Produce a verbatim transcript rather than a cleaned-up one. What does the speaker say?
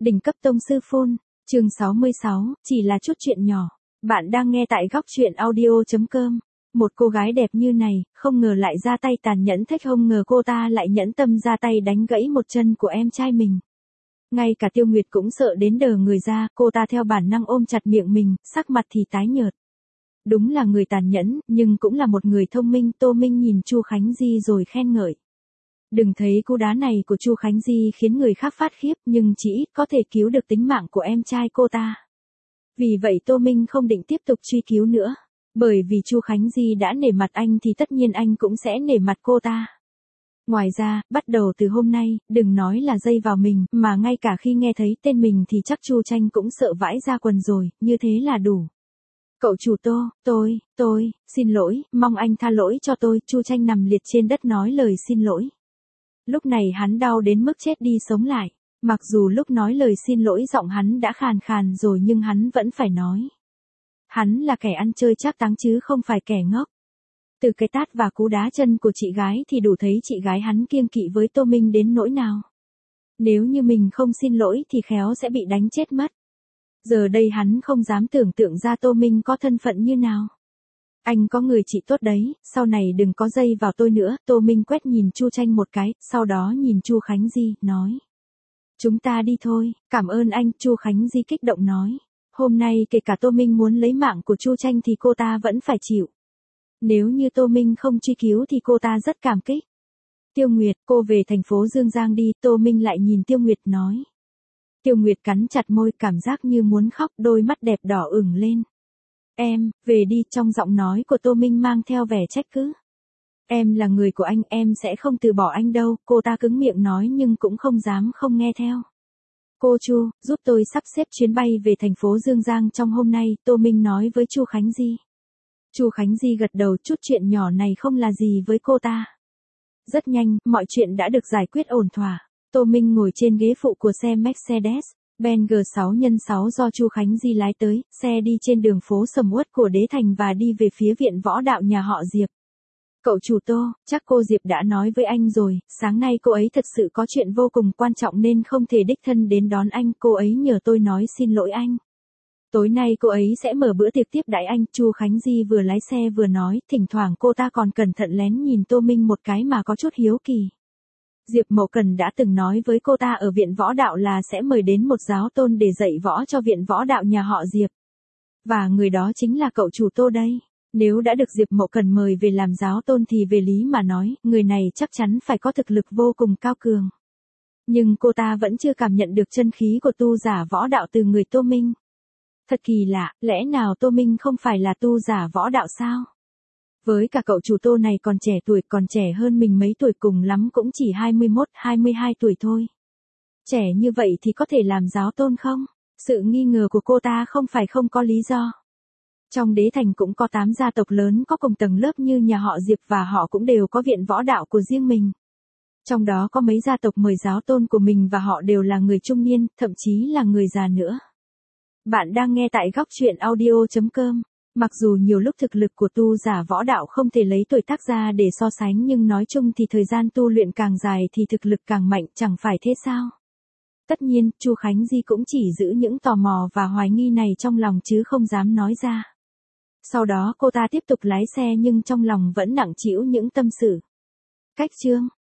Đỉnh cấp tông sư phun, chương sáu mươi sáu, chỉ là chút chuyện nhỏ. Bạn đang nghe tại góc truyện audio chấm com. Một cô gái đẹp như này, không ngờ lại ra tay tàn nhẫn thách, không ngờ cô ta lại nhẫn tâm ra tay đánh gãy một chân của em trai mình. Ngay cả Tiêu Nguyệt cũng sợ đến đờ người ra, cô ta theo bản năng ôm chặt miệng mình, sắc mặt thì tái nhợt. Đúng là người tàn nhẫn, nhưng cũng là một người thông minh. Tô Minh nhìn Chu Khánh Di rồi khen ngợi. Đừng thấy cú đá này của Chu Khánh Di khiến người khác phát khiếp, nhưng chỉ ít có thể cứu được tính mạng của em trai cô ta. Vì vậy Tô Minh không định tiếp tục truy cứu nữa. Bởi vì Chu Khánh Di đã nể mặt anh thì tất nhiên anh cũng sẽ nể mặt cô ta. Ngoài ra, bắt đầu từ hôm nay, đừng nói là dây vào mình, mà ngay cả khi nghe thấy tên mình thì chắc Chu Tranh cũng sợ vãi ra quần rồi, như thế là đủ. Cậu chủ Tô, tôi, tôi, xin lỗi, mong anh tha lỗi cho tôi. Chu Tranh nằm liệt trên đất nói lời xin lỗi. Lúc này hắn đau đến mức chết đi sống lại. Mặc dù lúc nói lời xin lỗi giọng hắn đã khàn khàn rồi nhưng hắn vẫn phải nói. Hắn là kẻ ăn chơi trác táng chứ không phải kẻ ngốc. Từ cái tát và cú đá chân của chị gái thì đủ thấy chị gái hắn kiêng kỵ với Tô Minh đến nỗi nào. Nếu như mình không xin lỗi thì khéo sẽ bị đánh chết mất. Giờ đây hắn không dám tưởng tượng ra Tô Minh có thân phận như nào. Anh có người chị tốt đấy, sau này đừng có dây vào tôi nữa. Tô Minh quét nhìn Chu Tranh một cái, sau đó nhìn Chu Khánh Di, nói. Chúng ta đi thôi, cảm ơn anh. Chu Khánh Di kích động nói. Hôm nay kể cả Tô Minh muốn lấy mạng của Chu Tranh thì cô ta vẫn phải chịu. Nếu như Tô Minh không truy cứu thì cô ta rất cảm kích. Tiêu Nguyệt, cô về thành phố Dương Giang đi. Tô Minh lại nhìn Tiêu Nguyệt nói. Tiêu Nguyệt cắn chặt môi, cảm giác như muốn khóc, đôi mắt đẹp đỏ ửng lên. Em, về đi. Trong giọng nói của Tô Minh mang theo vẻ trách cứ. Em là người của anh, em sẽ không từ bỏ anh đâu. Cô ta cứng miệng nói nhưng cũng không dám không nghe theo. Cô Chu, giúp tôi sắp xếp chuyến bay về thành phố Dương Giang trong hôm nay. Tô Minh nói với Chu Khánh Di. Chu Khánh Di gật đầu, chút chuyện nhỏ này không là gì với cô ta. Rất nhanh, mọi chuyện đã được giải quyết ổn thỏa. Tô Minh ngồi trên ghế phụ của xe Mercedes Benz G sáu nhân sáu do Chu Khánh Di lái tới, xe đi trên đường phố sầm uất của Đế Thành và đi về phía viện võ đạo nhà họ Diệp. Cậu chủ Tô, chắc cô Diệp đã nói với anh rồi, sáng nay cô ấy thật sự có chuyện vô cùng quan trọng nên không thể đích thân đến đón anh, cô ấy nhờ tôi nói xin lỗi anh. Tối nay cô ấy sẽ mở bữa tiệc tiếp đãi anh. Chu Khánh Di vừa lái xe vừa nói, thỉnh thoảng cô ta còn cẩn thận lén nhìn Tô Minh một cái mà có chút hiếu kỳ. Diệp Mậu Cần đã từng nói với cô ta ở viện võ đạo là sẽ mời đến một giáo tôn để dạy võ cho viện võ đạo nhà họ Diệp. Và người đó chính là cậu chủ Tô đây. Nếu đã được Diệp Mậu Cần mời về làm giáo tôn thì về lý mà nói, người này chắc chắn phải có thực lực vô cùng cao cường. Nhưng cô ta vẫn chưa cảm nhận được chân khí của tu giả võ đạo từ người Tô Minh. Thật kỳ lạ, lẽ nào Tô Minh không phải là tu giả võ đạo sao? Với cả cậu chủ Tô này còn trẻ tuổi, còn trẻ hơn mình mấy tuổi, cùng lắm cũng chỉ hai mươi mốt, hai mươi hai tuổi thôi. Trẻ như vậy thì có thể làm giáo tôn không? Sự nghi ngờ của cô ta không phải không có lý do. Trong Đế Thành cũng có tám gia tộc lớn có cùng tầng lớp như nhà họ Diệp và họ cũng đều có viện võ đạo của riêng mình. Trong đó có mấy gia tộc mời giáo tôn của mình và họ đều là người trung niên, thậm chí là người già nữa. Bạn đang nghe tại góc truyện audio chấm com. Mặc dù nhiều lúc thực lực của tu giả võ đạo không thể lấy tuổi tác ra để so sánh nhưng nói chung thì thời gian tu luyện càng dài thì thực lực càng mạnh, chẳng phải thế sao? Tất nhiên, Chu Khánh Di cũng chỉ giữ những tò mò và hoài nghi này trong lòng chứ không dám nói ra. Sau đó cô ta tiếp tục lái xe nhưng trong lòng vẫn nặng trĩu những tâm sự. Cách chương